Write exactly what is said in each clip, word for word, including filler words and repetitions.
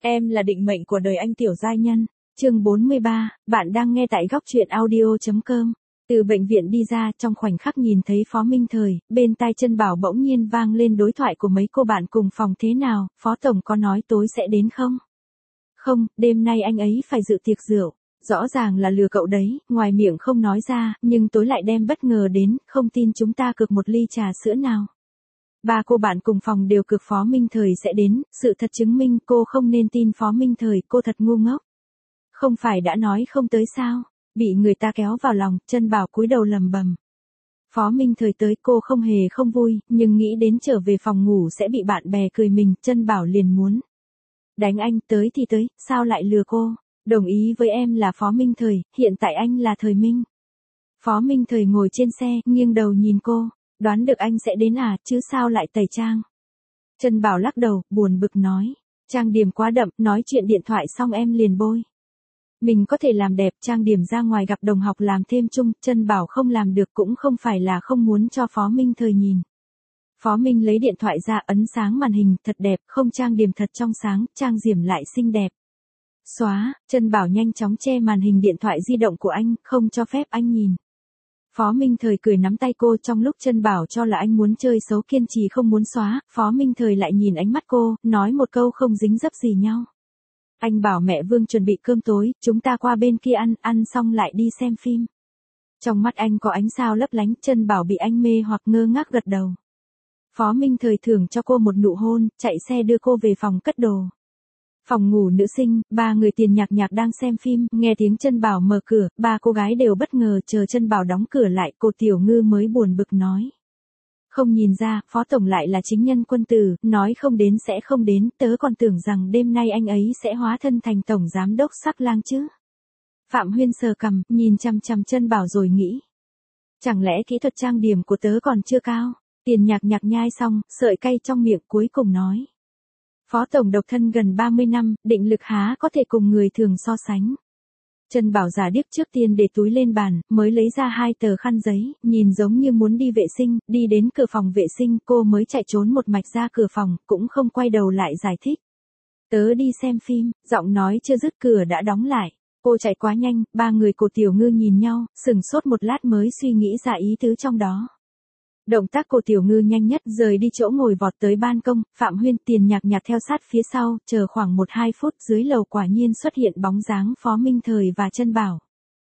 Em là định mệnh của đời anh tiểu giai nhân. Chương bốn mươi ba, bạn đang nghe tại góc truyện audio chấm com. Từ bệnh viện đi ra, trong khoảnh khắc nhìn thấy Phó Minh Thời, bên tai Chân Bảo bỗng nhiên vang lên đối thoại của mấy cô bạn cùng phòng. Thế nào, Phó Tổng có nói tối sẽ đến không? Không, đêm nay anh ấy phải dự tiệc rượu. Rõ ràng là lừa cậu đấy, ngoài miệng không nói ra, nhưng tối lại đem bất ngờ đến, không tin chúng ta cược một ly trà sữa nào. Ba cô bạn cùng phòng đều cược Phó Minh Thời sẽ đến, sự thật chứng minh cô không nên tin Phó Minh Thời, cô thật ngu ngốc. Không phải đã nói không tới sao? Bị người ta kéo vào lòng, Chân Bảo cúi đầu lầm bầm. Phó Minh Thời tới, cô không hề không vui, nhưng nghĩ đến trở về phòng ngủ sẽ bị bạn bè cười mình, Chân Bảo liền muốn đánh anh. Tới thì tới, sao lại lừa cô? Đồng ý với em là Phó Minh Thời, hiện tại anh là Thời Minh. Phó Minh Thời ngồi trên xe, nghiêng đầu nhìn cô. Đoán được anh sẽ đến à, chứ sao lại tẩy trang? Chân Bảo lắc đầu, buồn bực nói. Trang điểm quá đậm, nói chuyện điện thoại xong em liền bôi. Mình có thể làm đẹp, trang điểm ra ngoài gặp đồng học làm thêm chung, Chân Bảo không làm được cũng không phải là không muốn cho Phó Minh Thời nhìn. Phó Minh lấy điện thoại ra ấn sáng màn hình, thật đẹp, không trang điểm thật trong sáng, trang điểm lại xinh đẹp. Xóa, Chân Bảo nhanh chóng che màn hình điện thoại di động của anh, không cho phép anh nhìn. Phó Minh Thời cười nắm tay cô, trong lúc Chân Bảo cho là anh muốn chơi xấu kiên trì không muốn xóa, Phó Minh Thời lại nhìn ánh mắt cô, nói một câu không dính dấp gì nhau. Anh bảo mẹ Vương chuẩn bị cơm tối, chúng ta qua bên kia ăn, ăn xong lại đi xem phim. Trong mắt anh có ánh sao lấp lánh, Chân Bảo bị anh mê hoặc ngơ ngác gật đầu. Phó Minh Thời thưởng cho cô một nụ hôn, chạy xe đưa cô về phòng cất đồ. Phòng ngủ nữ sinh, ba người Tiền Nhạc Nhạc đang xem phim, nghe tiếng Chân Bảo mở cửa, ba cô gái đều bất ngờ, chờ Chân Bảo đóng cửa lại, cô Tiểu Ngư mới buồn bực nói. Không nhìn ra, Phó Tổng lại là chính nhân quân tử, nói không đến sẽ không đến, tớ còn tưởng rằng đêm nay anh ấy sẽ hóa thân thành Tổng Giám Đốc Sắc Lang chứ. Phạm Huyên sờ cằm, nhìn chằm chằm Chân Bảo rồi nghĩ. Chẳng lẽ kỹ thuật trang điểm của tớ còn chưa cao? Tiền Nhạc Nhạc nhai xong, sợi cay trong miệng cuối cùng nói. Phó Tổng độc thân gần ba mươi năm, định lực há có thể cùng người thường so sánh. Chân Bảo giả điếc trước tiên để túi lên bàn, mới lấy ra hai tờ khăn giấy, nhìn giống như muốn đi vệ sinh, đi đến cửa phòng vệ sinh, cô mới chạy trốn một mạch ra cửa phòng, cũng không quay đầu lại giải thích. Tớ đi xem phim, giọng nói chưa dứt cửa đã đóng lại. Cô chạy quá nhanh, ba người cô Tiểu Ngư nhìn nhau, sừng sốt một lát mới suy nghĩ ra ý tứ trong đó. Động tác cô Tiểu Ngư nhanh nhất rời đi chỗ ngồi vọt tới ban công, Phạm Huyên Tiền Nhạc Nhạc theo sát phía sau, chờ khoảng một hai phút dưới lầu quả nhiên xuất hiện bóng dáng Phó Minh Thời và Chân Bảo.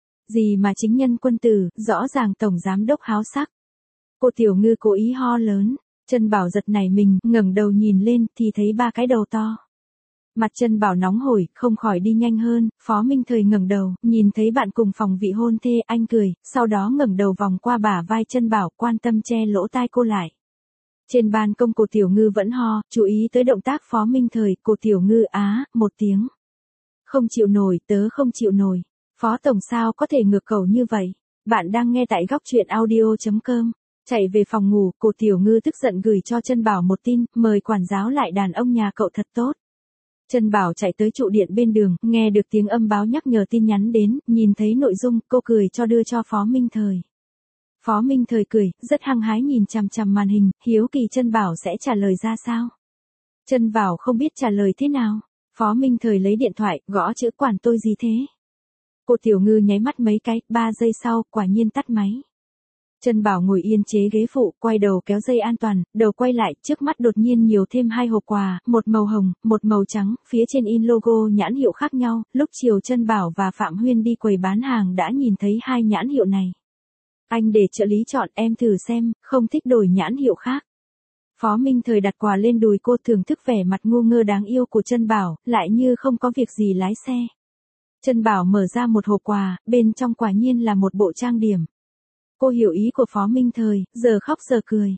Gì mà chính nhân quân tử, rõ ràng Tổng Giám Đốc háo sắc. Cô Tiểu Ngư cố ý ho lớn, Chân Bảo giật nảy mình, ngẩng đầu nhìn lên thì thấy ba cái đầu to. Mặt Chân Bảo nóng hổi, không khỏi đi nhanh hơn, Phó Minh Thời ngẩng đầu, nhìn thấy bạn cùng phòng vị hôn thê, anh cười, sau đó ngẩng đầu vòng qua bả vai Chân Bảo, quan tâm che lỗ tai cô lại. Trên ban công cô Tiểu Ngư vẫn ho, chú ý tới động tác Phó Minh Thời, cô Tiểu Ngư á, một tiếng. Không chịu nổi, tớ không chịu nổi. Phó Tổng sao có thể ngược cầu như vậy? Bạn đang nghe tại góc truyện audio chấm com. Chạy về phòng ngủ, cô Tiểu Ngư tức giận gửi cho Chân Bảo một tin, mời quản giáo lại đàn ông nhà cậu thật tốt. Chân Bảo chạy tới trụ điện bên đường, nghe được tiếng âm báo nhắc nhở tin nhắn đến, nhìn thấy nội dung, cô cười cho đưa cho Phó Minh Thời. Phó Minh Thời cười, rất hăng hái nhìn chằm chằm màn hình, hiếu kỳ Chân Bảo sẽ trả lời ra sao. Chân Bảo không biết trả lời thế nào. Phó Minh Thời lấy điện thoại, gõ chữ quản tôi gì thế. Cô Tiểu Ngư nháy mắt mấy cái, ba giây sau, quả nhiên tắt máy. Chân Bảo ngồi yên chế ghế phụ, quay đầu kéo dây an toàn, đầu quay lại, trước mắt đột nhiên nhiều thêm hai hộp quà, một màu hồng, một màu trắng, phía trên in logo nhãn hiệu khác nhau, lúc chiều Chân Bảo và Phạm Huyên đi quầy bán hàng đã nhìn thấy hai nhãn hiệu này. Anh để trợ lý chọn, em thử xem, không thích đổi nhãn hiệu khác. Phó Minh Thời đặt quà lên đùi cô, thưởng thức vẻ mặt ngu ngơ đáng yêu của Chân Bảo, lại như không có việc gì lái xe. Chân Bảo mở ra một hộp quà, bên trong quả nhiên là một bộ trang điểm. Cô hiểu ý của Phó Minh Thời, giờ khóc giờ cười.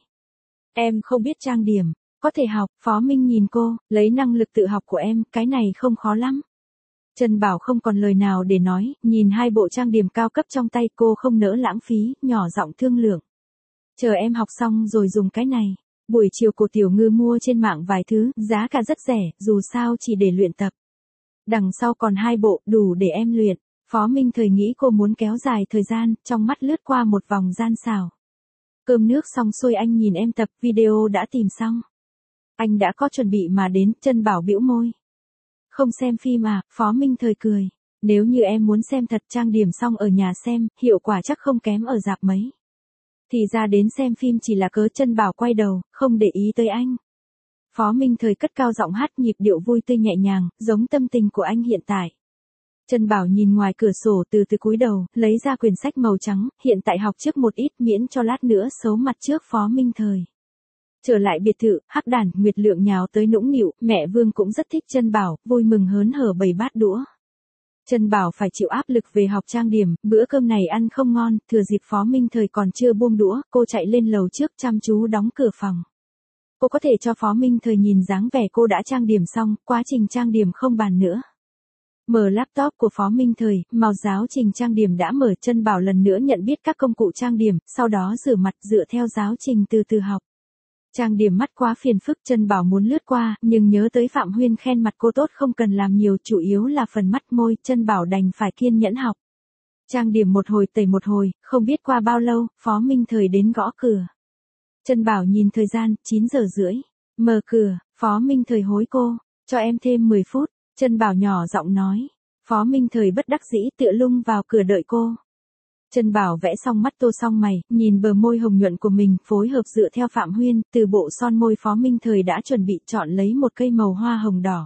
Em không biết trang điểm, có thể học, Phó Minh nhìn cô, lấy năng lực tự học của em, cái này không khó lắm. Chân Bảo không còn lời nào để nói, nhìn hai bộ trang điểm cao cấp trong tay cô không nỡ lãng phí, nhỏ giọng thương lượng. Chờ em học xong rồi dùng cái này. Buổi chiều cô Tiểu Ngư mua trên mạng vài thứ, giá cả rất rẻ, dù sao chỉ để luyện tập. Đằng sau còn hai bộ, đủ để em luyện. Phó Minh Thời nghĩ cô muốn kéo dài thời gian, trong mắt lướt qua một vòng gian xảo. Cơm nước xong xuôi anh nhìn em tập, video đã tìm xong. Anh đã có chuẩn bị mà đến, Chân Bảo bĩu môi. Không xem phim à, Phó Minh Thời cười. Nếu như em muốn xem thật trang điểm xong ở nhà xem, hiệu quả chắc không kém ở rạp mấy. Thì ra đến xem phim chỉ là cớ. Chân Bảo quay đầu, không để ý tới anh. Phó Minh Thời cất cao giọng hát, nhịp điệu vui tươi nhẹ nhàng, giống tâm tình của anh hiện tại. Chân Bảo nhìn ngoài cửa sổ, từ từ cúi đầu, lấy ra quyển sách màu trắng, hiện tại học trước một ít miễn cho lát nữa xấu mặt trước Phó Minh Thời. Trở lại biệt thự, Hắc Đản, Nguyệt Lượng nhào tới nũng nịu, mẹ Vương cũng rất thích Chân Bảo, vui mừng hớn hở bày bát đũa. Chân Bảo phải chịu áp lực về học trang điểm, bữa cơm này ăn không ngon, thừa dịp Phó Minh Thời còn chưa buông đũa, cô chạy lên lầu trước chăm chú đóng cửa phòng. Cô có thể cho Phó Minh Thời nhìn dáng vẻ cô đã trang điểm xong, quá trình trang điểm không bàn nữa. Mở laptop của Phó Minh Thời, màu giáo trình trang điểm đã mở. Chân Bảo lần nữa nhận biết các công cụ trang điểm, sau đó rửa mặt dựa theo giáo trình từ từ học. Trang điểm mắt quá phiền phức, Chân Bảo muốn lướt qua, nhưng nhớ tới Phạm Huyên khen mặt cô tốt không cần làm nhiều, chủ yếu là phần mắt môi, Chân Bảo đành phải kiên nhẫn học. Trang điểm một hồi tẩy một hồi, không biết qua bao lâu, Phó Minh Thời đến gõ cửa. Chân Bảo nhìn thời gian, chín giờ rưỡi. Mở cửa, Phó Minh Thời hối cô, cho em thêm mười phút. Chân Bảo nhỏ giọng nói. Phó Minh Thời bất đắc dĩ tựa lưng vào cửa đợi cô. Chân Bảo vẽ xong mắt tô xong mày, nhìn bờ môi hồng nhuận của mình, phối hợp dựa theo Phạm Huyên, từ bộ son môi Phó Minh Thời đã chuẩn bị chọn lấy một cây màu hoa hồng đỏ.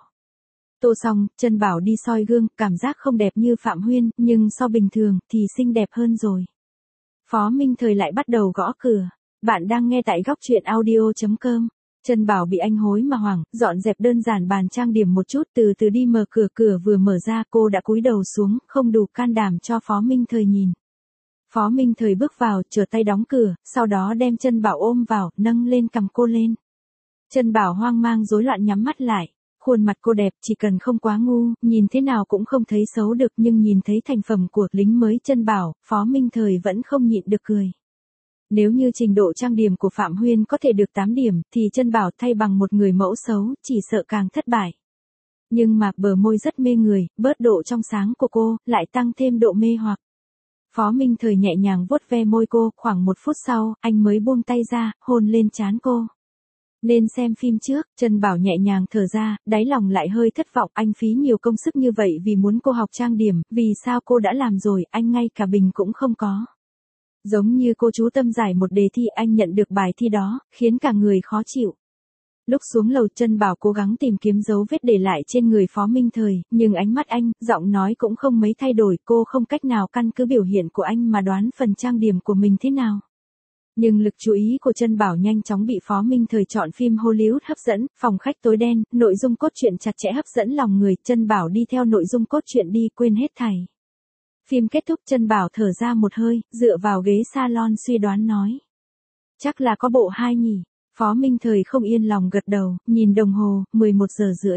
Tô xong, Chân Bảo đi soi gương, cảm giác không đẹp như Phạm Huyên, nhưng so bình thường thì xinh đẹp hơn rồi. Phó Minh Thời lại bắt đầu gõ cửa. Bạn đang nghe tại góc truyện audio chấm com. Chân Bảo bị anh hối mà hoảng, dọn dẹp đơn giản bàn trang điểm một chút, từ từ đi mở cửa. Cửa vừa mở ra, cô đã cúi đầu xuống, không đủ can đảm cho Phó Minh Thời nhìn. Phó Minh Thời bước vào, trở tay đóng cửa, sau đó đem Chân Bảo ôm vào, nâng lên cầm cô lên. Chân Bảo hoang mang rối loạn nhắm mắt lại. Khuôn mặt cô đẹp, chỉ cần không quá ngu, nhìn thế nào cũng không thấy xấu được, nhưng nhìn thấy thành phẩm của lính mới Chân Bảo, Phó Minh Thời vẫn không nhịn được cười. Nếu như trình độ trang điểm của Phạm Huyên có thể được tám điểm, thì Chân Bảo thay bằng một người mẫu xấu, chỉ sợ càng thất bại. Nhưng mà bờ môi rất mê người, bớt độ trong sáng của cô, lại tăng thêm độ mê hoặc. Phó Minh Thời nhẹ nhàng vuốt ve môi cô, khoảng một phút sau, anh mới buông tay ra, hôn lên trán cô. Nên xem phim trước, Chân Bảo nhẹ nhàng thở ra, đáy lòng lại hơi thất vọng, anh phí nhiều công sức như vậy vì muốn cô học trang điểm, vì sao cô đã làm rồi, anh ngay cả bình cũng không có. Giống như cô chú tâm giải một đề thi, anh nhận được bài thi đó, khiến cả người khó chịu. Lúc xuống lầu, Chân Bảo cố gắng tìm kiếm dấu vết để lại trên người Phó Minh Thời, nhưng ánh mắt anh, giọng nói cũng không mấy thay đổi, cô không cách nào căn cứ biểu hiện của anh mà đoán phần trang điểm của mình thế nào. Nhưng lực chú ý của Chân Bảo nhanh chóng bị Phó Minh Thời chọn phim Hollywood hấp dẫn, phòng khách tối đen, nội dung cốt truyện chặt chẽ hấp dẫn lòng người, Chân Bảo đi theo nội dung cốt truyện đi, quên hết thảy. Phim kết thúc, Chân Bảo thở ra một hơi, dựa vào ghế salon suy đoán nói. Chắc là có bộ hai nhỉ. Phó Minh Thời không yên lòng gật đầu, nhìn đồng hồ, mười một giờ rưỡi.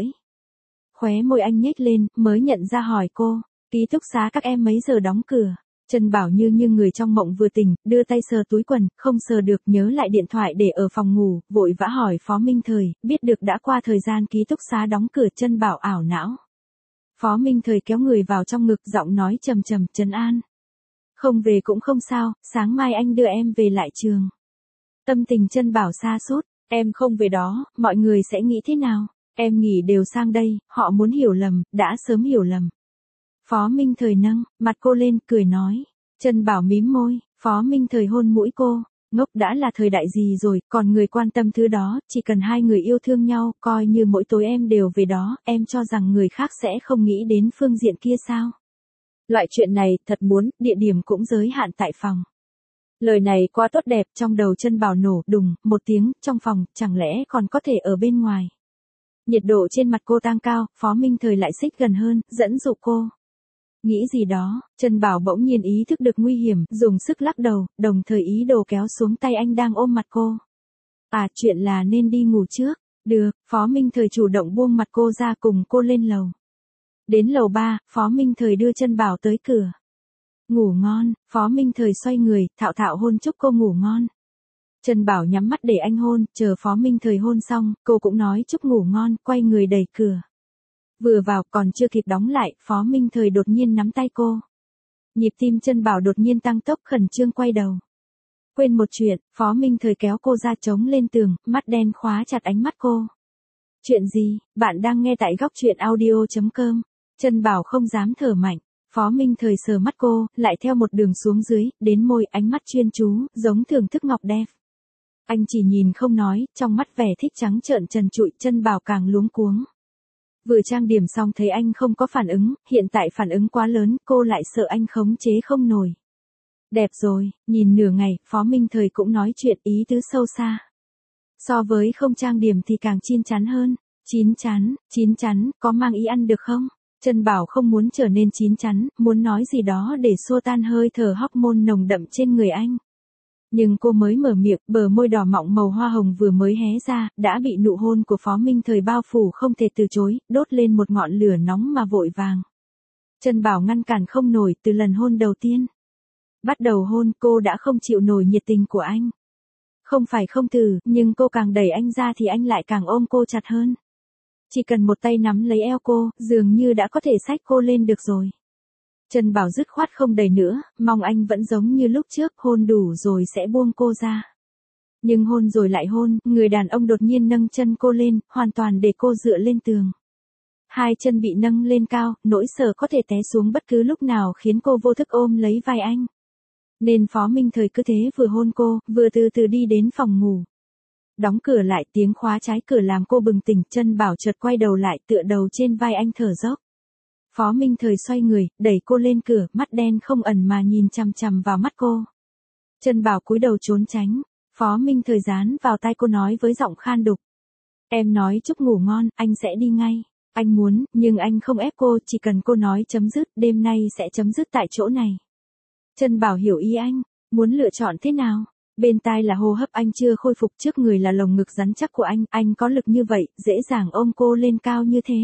Khóe môi anh nhếch lên, mới nhận ra hỏi cô, ký túc xá các em mấy giờ đóng cửa. Chân Bảo như như người trong mộng vừa tỉnh, đưa tay sờ túi quần, không sờ được, nhớ lại điện thoại để ở phòng ngủ, vội vã hỏi Phó Minh Thời, biết được đã qua thời gian ký túc xá đóng cửa. Chân Bảo ảo não. Phó Minh Thời kéo người vào trong ngực, giọng nói trầm trầm, trấn an. Không về cũng không sao, sáng mai anh đưa em về lại trường. Tâm tình Chân Bảo sa sút, em không về đó, mọi người sẽ nghĩ thế nào? Em nghỉ đều sang đây, họ muốn hiểu lầm, đã sớm hiểu lầm. Phó Minh Thời nâng mặt cô lên, cười nói. Chân Bảo mím môi, Phó Minh Thời hôn mũi cô. Ngốc, đã là thời đại gì rồi, còn người quan tâm thứ đó, chỉ cần hai người yêu thương nhau, coi như mỗi tối em đều về đó, em cho rằng người khác sẽ không nghĩ đến phương diện kia sao? Loại chuyện này, thật muốn, địa điểm cũng giới hạn tại phòng. Lời này quá tốt đẹp, trong đầu Chân Bảo nổ đùng một tiếng, trong phòng, chẳng lẽ còn có thể ở bên ngoài. Nhiệt độ trên mặt cô tăng cao, Phó Minh Thời lại xích gần hơn, dẫn dụ cô. Nghĩ gì đó, Chân Bảo bỗng nhiên ý thức được nguy hiểm, dùng sức lắc đầu, đồng thời ý đồ kéo xuống tay anh đang ôm mặt cô. À, chuyện là nên đi ngủ trước. Được, Phó Minh Thời chủ động buông mặt cô ra, cùng cô lên lầu. Đến lầu ba, Phó Minh Thời đưa Chân Bảo tới cửa. Ngủ ngon, Phó Minh Thời xoay người, thạo thạo hôn chúc cô ngủ ngon. Chân Bảo nhắm mắt để anh hôn, chờ Phó Minh Thời hôn xong, cô cũng nói chúc ngủ ngon, quay người đẩy cửa. Vừa vào, còn chưa kịp đóng lại, Phó Minh Thời đột nhiên nắm tay cô. Nhịp tim Chân Bảo đột nhiên tăng tốc, khẩn trương quay đầu. Quên một chuyện, Phó Minh Thời kéo cô ra chống lên tường, mắt đen khóa chặt ánh mắt cô. Chuyện gì? Bạn đang nghe tại góc chuyện audio.com. Trân Bảo không dám thở mạnh. Phó Minh Thời sờ mắt cô, lại theo một đường xuống dưới, đến môi, ánh mắt chuyên chú, giống thưởng thức ngọc đẹp. Anh chỉ nhìn không nói, trong mắt vẻ thích trắng trợn trần trụi. Trân Bảo càng luống cuống. Vừa trang điểm xong thấy anh không có phản ứng, hiện tại phản ứng quá lớn, cô lại sợ anh khống chế không nổi. Đẹp rồi, nhìn nửa ngày, Phó Minh Thời cũng nói chuyện ý tứ sâu xa. So với không trang điểm thì càng chín chắn hơn. Chín chắn, chín chắn, có mang ý ăn được không? Trân Bảo không muốn trở nên chín chắn, muốn nói gì đó để xua tan hơi thở hormone nồng đậm trên người anh. Nhưng cô mới mở miệng, bờ môi đỏ mọng màu hoa hồng vừa mới hé ra, đã bị nụ hôn của Phó Minh Thời bao phủ không thể từ chối, đốt lên một ngọn lửa nóng mà vội vàng. Trân Bảo ngăn cản không nổi từ lần hôn đầu tiên. Bắt đầu hôn cô đã không chịu nổi nhiệt tình của anh. Không phải không từ, nhưng cô càng đẩy anh ra thì anh lại càng ôm cô chặt hơn. Chỉ cần một tay nắm lấy eo cô, dường như đã có thể xách cô lên được rồi. Trân Bảo dứt khoát không đẩy nữa, mong anh vẫn giống như lúc trước, hôn đủ rồi sẽ buông cô ra. Nhưng hôn rồi lại hôn, người đàn ông đột nhiên nâng chân cô lên, hoàn toàn để cô dựa lên tường. Hai chân bị nâng lên cao, nỗi sợ có thể té xuống bất cứ lúc nào khiến cô vô thức ôm lấy vai anh. Nên Phó Minh Thời cứ thế vừa hôn cô, vừa từ từ đi đến phòng ngủ. Đóng cửa lại, tiếng khóa trái cửa làm cô bừng tỉnh. Trân Bảo chợt quay đầu lại, tựa đầu trên vai anh thở dốc. Phó Minh Thời xoay người, đẩy cô lên cửa, mắt đen không ẩn mà nhìn chằm chằm vào mắt cô. Trân Bảo cúi đầu trốn tránh. Phó Minh Thời dán vào tai cô nói với giọng khan đục. Em nói chúc ngủ ngon, anh sẽ đi ngay. Anh muốn, nhưng anh không ép cô, chỉ cần cô nói chấm dứt, đêm nay sẽ chấm dứt tại chỗ này. Trân Bảo hiểu ý anh, muốn lựa chọn thế nào? Bên tai là hô hấp anh chưa khôi phục, trước người là lồng ngực rắn chắc của anh, anh có lực như vậy, dễ dàng ôm cô lên cao như thế.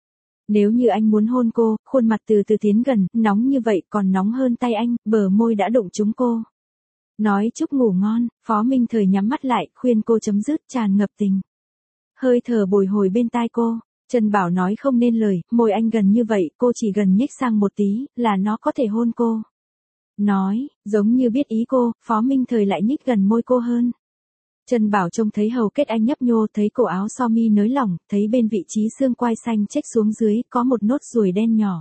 Nếu như anh muốn hôn cô, khuôn mặt từ từ tiến gần, nóng như vậy, còn nóng hơn tay anh, bờ môi đã đụng trúng cô. Nói chúc ngủ ngon, Phó Minh Thời nhắm mắt lại, khuyên cô chấm dứt, tràn ngập tình. Hơi thở bồi hồi bên tai cô, Trân Bảo nói không nên lời, môi anh gần như vậy, cô chỉ gần nhích sang một tí, là nó có thể hôn cô. Nói, giống như biết ý cô, Phó Minh Thời lại nhích gần môi cô hơn. Trân Bảo trông thấy hầu kết anh nhấp nhô, thấy cổ áo sơ mi nới lỏng, thấy bên vị trí xương quai xanh chếch xuống dưới, có một nốt ruồi đen nhỏ.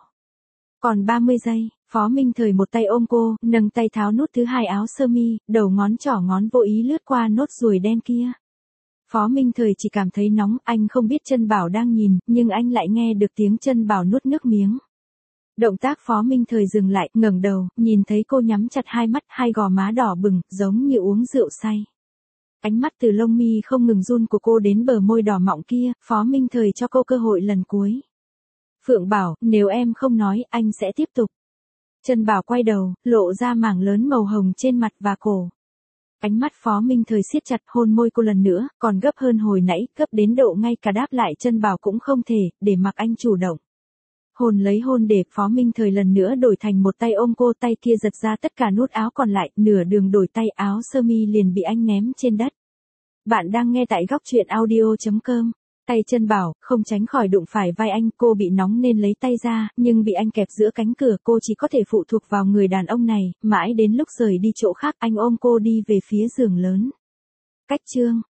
Còn ba mươi giây, Phó Minh Thời một tay ôm cô, nâng tay tháo nút thứ hai áo sơ mi, đầu ngón trỏ ngón vô ý lướt qua nốt ruồi đen kia. Phó Minh Thời chỉ cảm thấy nóng, anh không biết Trân Bảo đang nhìn, nhưng anh lại nghe được tiếng Trân Bảo nuốt nước miếng. Động tác Phó Minh Thời dừng lại, ngẩng đầu, nhìn thấy cô nhắm chặt hai mắt, hai gò má đỏ bừng, giống như uống rượu say. Ánh mắt từ lông mi không ngừng run của cô đến bờ môi đỏ mọng kia, Phó Minh Thời cho cô cơ hội lần cuối. Phượng bảo, nếu em không nói, anh sẽ tiếp tục. Trân Bảo quay đầu, lộ ra mảng lớn màu hồng trên mặt và cổ. Ánh mắt Phó Minh Thời siết chặt, hôn môi cô lần nữa, còn gấp hơn hồi nãy, gấp đến độ ngay cả đáp lại Trân Bảo cũng không thể, để mặc anh chủ động. Hôn lấy hôn để Phó Minh Thời lần nữa đổi thành một tay ôm cô, tay kia giật ra tất cả nút áo còn lại, nửa đường đổi tay, áo sơ mi liền bị anh ném trên đất. Bạn đang nghe tại góc chuyện audio.com. Tay Trân Bảo không tránh khỏi đụng phải vai anh, cô bị nóng nên lấy tay ra, nhưng bị anh kẹp giữa cánh cửa, cô chỉ có thể phụ thuộc vào người đàn ông này, mãi đến lúc rời đi chỗ khác, anh ôm cô đi về phía giường lớn. Cách chương